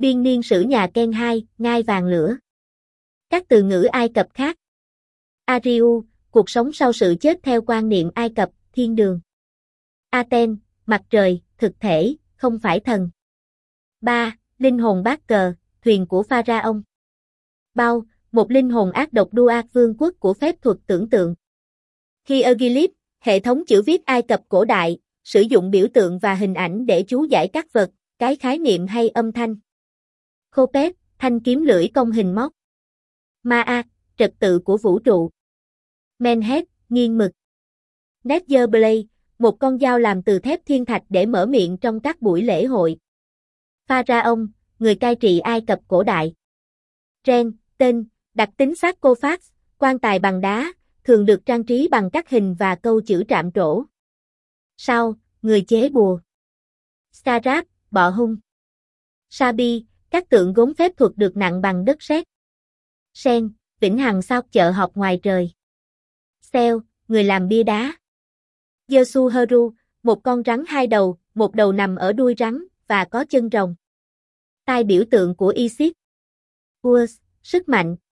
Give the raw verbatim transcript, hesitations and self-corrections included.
Biên niên sử nhà Ken hai, ngai vàng lửa. Các từ ngữ Ai Cập khác. Ariu, cuộc sống sau sự chết theo quan niệm Ai Cập, thiên đường. Aten, mặt trời, thực thể, không phải thần. ba. Linh hồn bát cờ, thuyền của Pharaoh. Bao, một linh hồn ác độc Duat vương quốc của phép thuật tưởng tượng. Hieroglyph, hệ thống chữ viết Ai Cập cổ đại, sử dụng biểu tượng và hình ảnh để chú giải các vật, cái khái niệm hay âm thanh. Khopet, thanh kiếm lưỡi cong hình móc. Ma'at, trật tự của vũ trụ. Menhet, nghiêng mực. Netherblade, một con dao làm từ thép thiên thạch để mở miệng trong các buổi lễ hội. Pharaoh, người cai trị Ai Cập cổ đại. Ren, tên, đặc tính sarcophagus, quan tài bằng đá, thường được trang trí bằng các hình và câu chữ trạm trổ. Sao, người chế bùa. Scarab, bọ hung. Sabi, các tượng gốm phép thuật được nặng bằng đất sét. Sen, vĩnh hằng sao chợ họp ngoài trời. Sel, người làm bia đá. Yasuharu, một con rắn hai đầu, một đầu nằm ở đuôi rắn, và có chân rồng. Tai biểu tượng của Isis. Urs, sức mạnh,